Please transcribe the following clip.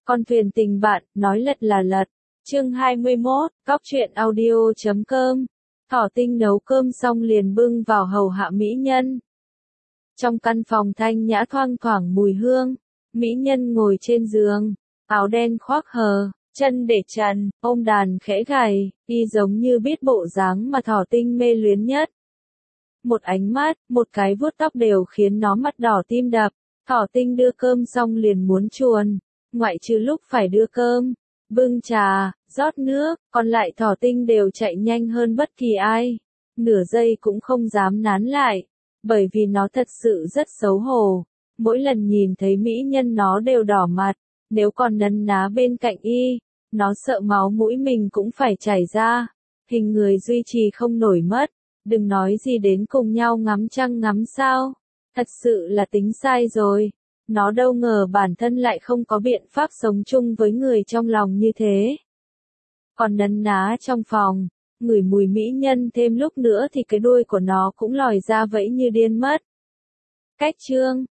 Con thuyền tình bạn, nói lật là lật. Chương 21, Cóc truyện audio.com. Thỏ Tinh nấu cơm xong liền bưng vào hầu hạ mỹ nhân. Trong căn phòng thanh nhã thoang thoảng mùi hương, mỹ nhân ngồi trên giường, áo đen khoác hờ, chân để trần, ôm đàn khẽ gảy, y giống như biết bộ dáng mà Thỏ Tinh mê luyến nhất. Một ánh mắt, một cái vuốt tóc đều khiến nó mắt đỏ tim đập. Thỏ Tinh đưa cơm xong liền muốn chuồn, ngoại trừ lúc phải đưa cơm, bưng trà, rót nước, còn lại Thỏ Tinh đều chạy nhanh hơn bất kỳ ai. Nửa giây cũng không dám nán lại, bởi vì nó thật sự rất xấu hổ. Mỗi lần nhìn thấy mỹ nhân nó đều đỏ mặt, nếu còn nấn ná bên cạnh y, nó sợ máu mũi mình cũng phải chảy ra. Hình người duy trì không nổi mất, đừng nói gì đến cùng nhau ngắm trăng ngắm sao. Thật sự là tính sai rồi. Nó đâu ngờ bản thân lại không có biện pháp sống chung với người trong lòng như thế. Còn nấn ná trong phòng, ngửi mùi mỹ nhân thêm lúc nữa thì cái đuôi của nó cũng lòi ra vẫy như điên mất. Cách chương,